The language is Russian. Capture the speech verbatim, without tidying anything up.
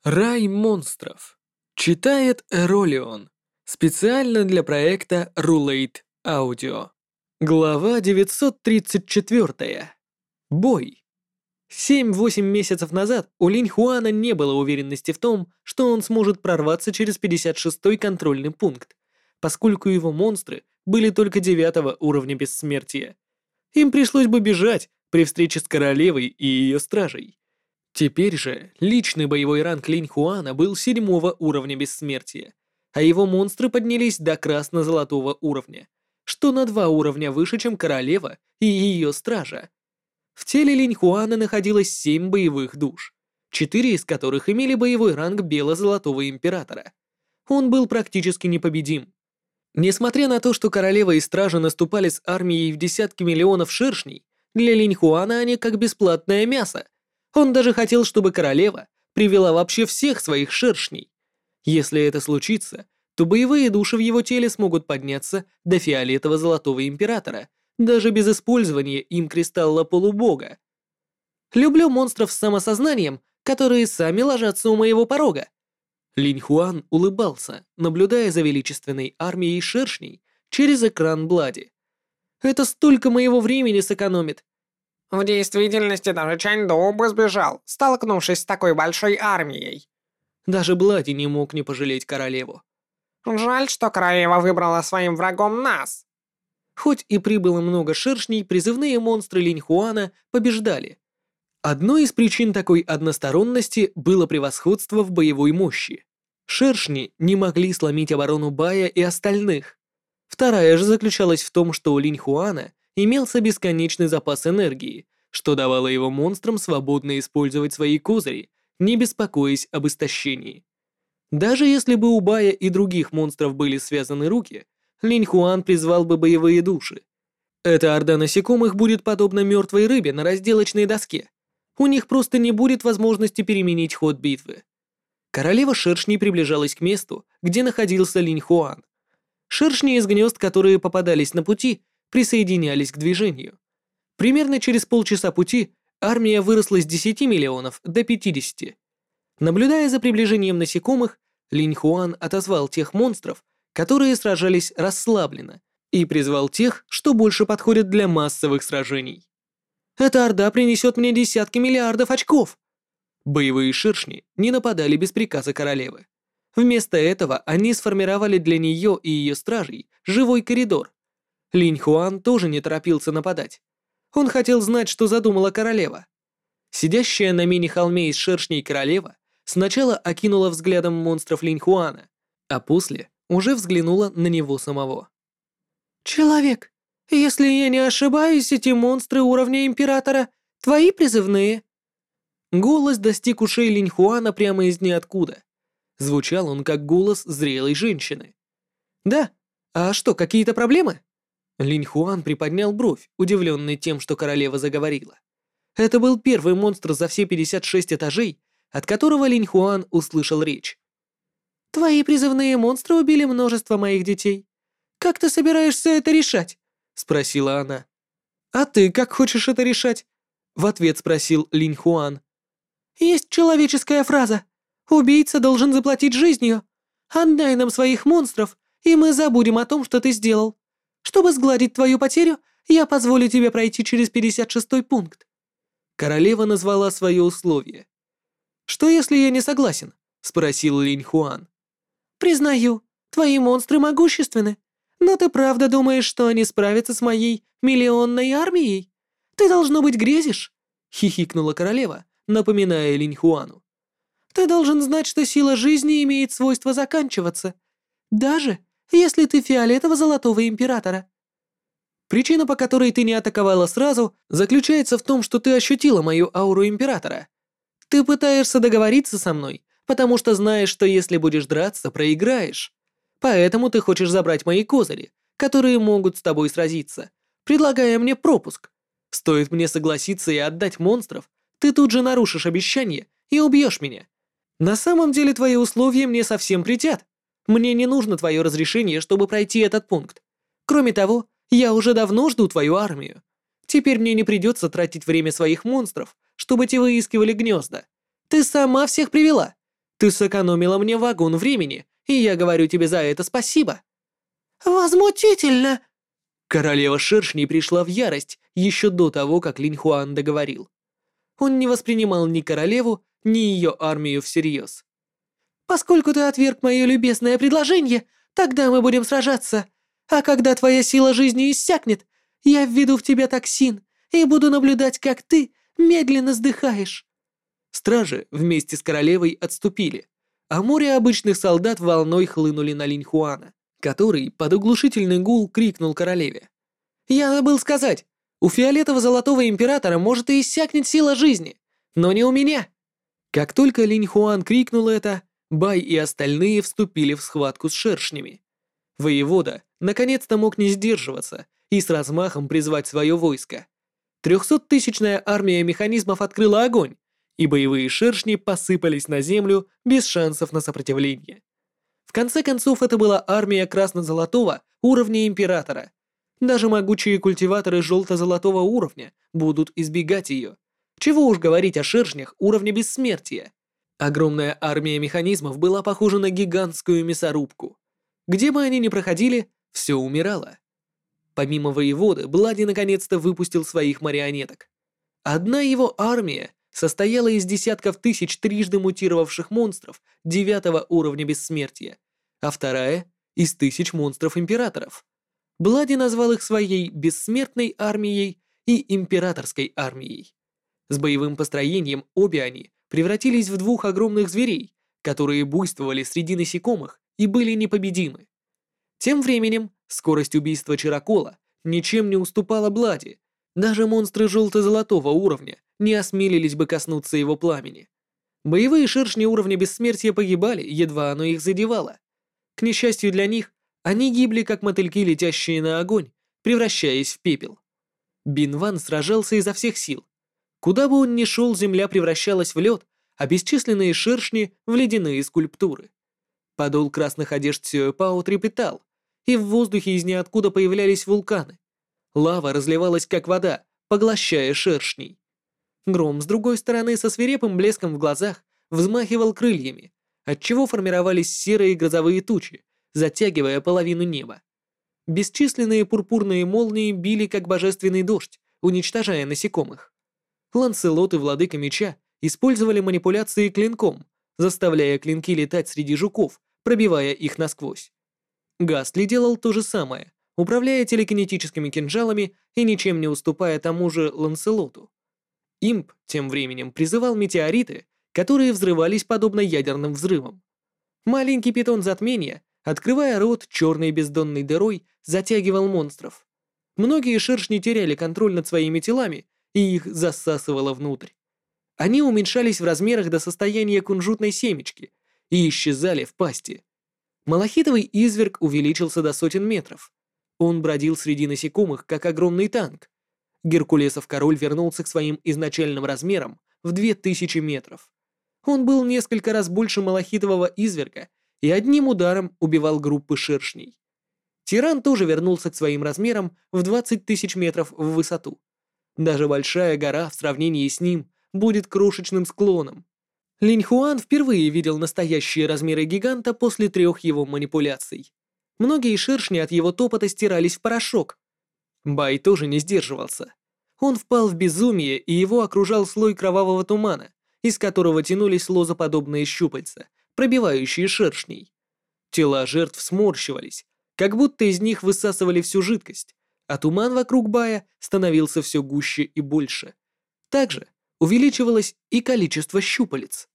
Рай монстров. Читает Эролион. Специально для проекта Rulate Audio. Глава девятьсот тридцать четыре. Бой. Семь-восемь месяцев назад у Линь Хуана не было уверенности в том, что он сможет прорваться через пятьдесят шестой контрольный пункт, поскольку его монстры были только девятого уровня бессмертия. Им пришлось бы бежать при встрече с королевой и ее стражей. Теперь же личный боевой ранг Линь Хуана был седьмого уровня бессмертия, а его монстры поднялись до красно-золотого уровня, что на два уровня выше, чем королева и ее стража. В теле Линь Хуана находилось семь боевых душ, четыре из которых имели боевой ранг бело-золотого императора. Он был практически непобедим. Несмотря на то, что королева и стража наступали с армией в десятки миллионов шершней, для Линь Хуана они как бесплатное мясо. Он даже хотел, чтобы королева привела вообще всех своих шершней. Если это случится, то боевые души в его теле смогут подняться до фиолетово-золотого императора, даже без использования им кристалла полубога. Люблю монстров с самосознанием, которые сами ложатся у моего порога. Линь Хуан улыбался, наблюдая за величественной армией шершней через экран Блади. Это столько моего времени сэкономит. В действительности даже Чань Доу бы сбежал, столкнувшись с такой большой армией. Даже Блади не мог не пожалеть королеву. Жаль, что королева выбрала своим врагом нас. Хоть и прибыло много шершней, призывные монстры Линь Хуана побеждали. Одной из причин такой односторонности было превосходство в боевой мощи. Шершни не могли сломить оборону Бая и остальных. Вторая же заключалась в том, что у Линь Хуана имелся бесконечный запас энергии, что давало его монстрам свободно использовать свои козыри, не беспокоясь об истощении. Даже если бы у Бая и других монстров были связаны руки, Линь Хуан призвал бы боевые души. Эта орда насекомых будет подобна мертвой рыбе на разделочной доске. У них просто не будет возможности переменить ход битвы. Королева шершней приближалась к месту, где находился Линь Хуан. Шершни из гнезд, которые попадались на пути, присоединялись к движению. Примерно через полчаса пути армия выросла с десяти миллионов до пятидесяти. Наблюдая за приближением насекомых, Линь Хуан отозвал тех монстров, которые сражались расслабленно, и призвал тех, что больше подходят для массовых сражений. Эта орда принесет мне десятки миллиардов очков. Боевые шершни не нападали без приказа королевы. Вместо этого они сформировали для нее и ее стражей живой коридор. Линь Хуан тоже не торопился нападать. Он хотел знать, что задумала королева. Сидящая на мини-холме из шершней королева сначала окинула взглядом монстров Линь Хуана, а после уже взглянула на него самого. «Человек, если я не ошибаюсь, эти монстры уровня императора твои призывные?» Голос достиг ушей Линь Хуана прямо из ниоткуда. Звучал он как голос зрелой женщины. «Да? А что, какие-то проблемы?» Линь Хуан приподнял бровь, удивленный тем, что королева заговорила. Это был первый монстр за все пятьдесят шесть этажей, от которого Линь Хуан услышал речь. «Твои призывные монстры убили множество моих детей. Как ты собираешься это решать?» — спросила она. «А ты как хочешь это решать?» — в ответ спросил Линь Хуан. «Есть человеческая фраза. Убийца должен заплатить жизнью. Отдай нам своих монстров, и мы забудем о том, что ты сделал. Чтобы сгладить твою потерю, я позволю тебе пройти через пятьдесят шестой пункт». Королева назвала свое условие. «Что, если я не согласен?» — спросил Линь Хуан. «Признаю, твои монстры могущественны, но ты правда думаешь, что они справятся с моей миллионной армией? Ты, должно быть, грезишь?» — хихикнула королева, напоминая Линь Хуану. «Ты должен знать, что сила жизни имеет свойство заканчиваться, даже если ты фиолетово-золотого императора. Причина, по которой ты не атаковала сразу, заключается в том, что ты ощутила мою ауру императора. Ты пытаешься договориться со мной, потому что знаешь, что если будешь драться, проиграешь. Поэтому ты хочешь забрать мои козыри, которые могут с тобой сразиться, предлагая мне пропуск. Стоит мне согласиться и отдать монстров, ты тут же нарушишь обещание и убьешь меня. На самом деле твои условия мне совсем претят. Мне не нужно твое разрешение, чтобы пройти этот пункт. Кроме того, я уже давно жду твою армию. Теперь мне не придется тратить время своих монстров, чтобы те выискивали гнезда. Ты сама всех привела. Ты сэкономила мне вагон времени, и я говорю тебе за это спасибо». «Возмутительно!» Королева шершней пришла в ярость еще до того, как Линь Хуан договорил. Он не воспринимал ни королеву, ни ее армию всерьез. «Поскольку ты отверг мое любезное предложение, тогда мы будем сражаться. А когда твоя сила жизни иссякнет, я введу в тебя токсин и буду наблюдать, как ты медленно сдыхаешь». Стражи вместе с королевой отступили, а море обычных солдат волной хлынули на Линь Хуана, который под оглушительный гул крикнул королеве. «Я забыл сказать, у фиолетово-золотого императора может и иссякнет сила жизни, но не у меня». Как только Линь Хуан крикнул это, Бай и остальные вступили в схватку с шершнями. Воевода наконец-то мог не сдерживаться и с размахом призвать свое войско. Трехсоттысячная армия механизмов открыла огонь, и боевые шершни посыпались на землю без шансов на сопротивление. В конце концов, это была армия красно-золотого уровня императора. Даже могучие культиваторы желто-золотого уровня будут избегать ее. Чего уж говорить о шершнях уровня бессмертия. Огромная армия механизмов была похожа на гигантскую мясорубку. Где бы они ни проходили, все умирало. Помимо воеводы, Блади наконец-то выпустил своих марионеток. Одна его армия состояла из десятков тысяч трижды мутировавших монстров девятого уровня бессмертия, а вторая — из тысяч монстров-императоров. Блади назвал их своей бессмертной армией и императорской армией. С боевым построением обе они превратились в двух огромных зверей, которые буйствовали среди насекомых и были непобедимы. Тем временем скорость убийства Чиракола ничем не уступала Блади. Даже монстры желто-золотого уровня не осмелились бы коснуться его пламени. Боевые шершни уровня бессмертия погибали, едва оно их задевало. К несчастью для них, они гибли, как мотыльки, летящие на огонь, превращаясь в пепел. Бинван сражался изо всех сил. Куда бы он ни шел, земля превращалась в лед, а бесчисленные шершни — в ледяные скульптуры. Подол красных одежд Сюэпао трепетал, и в воздухе из ниоткуда появлялись вулканы. Лава разливалась как вода, поглощая шершней. Гром, с другой стороны, со свирепым блеском в глазах, взмахивал крыльями, отчего формировались серые грозовые тучи, затягивая половину неба. Бесчисленные пурпурные молнии били, как божественный дождь, уничтожая насекомых. Ланселот и Владыка Меча использовали манипуляции клинком, заставляя клинки летать среди жуков, пробивая их насквозь. Гастли делал то же самое, управляя телекинетическими кинжалами и ничем не уступая тому же Ланселоту. Имп тем временем призывал метеориты, которые взрывались подобно ядерным взрывам. Маленький питон затмения, открывая рот черной бездонной дырой, затягивал монстров. Многие шершни теряли контроль над своими телами, и их засасывало внутрь. Они уменьшались в размерах до состояния кунжутной семечки и исчезали в пасти. Малахитовый изверг увеличился до сотен метров. Он бродил среди насекомых, как огромный танк. Геркулесов король вернулся к своим изначальным размерам в две тысячи метров. Он был несколько раз больше малахитового изверга и одним ударом убивал группы шершней. Тиран тоже вернулся к своим размерам в двадцать тысяч метров в высоту. Даже большая гора в сравнении с ним будет крошечным склоном. Линь Хуан впервые видел настоящие размеры гиганта после трех его манипуляций. Многие шершни от его топота стирались в порошок. Бай тоже не сдерживался. Он впал в безумие, и его окружал слой кровавого тумана, из которого тянулись лозоподобные щупальца, пробивающие шершней. Тела жертв сморщивались, как будто из них высасывали всю жидкость, а туман вокруг Бая становился все гуще и больше. Также увеличивалось и количество щупалец.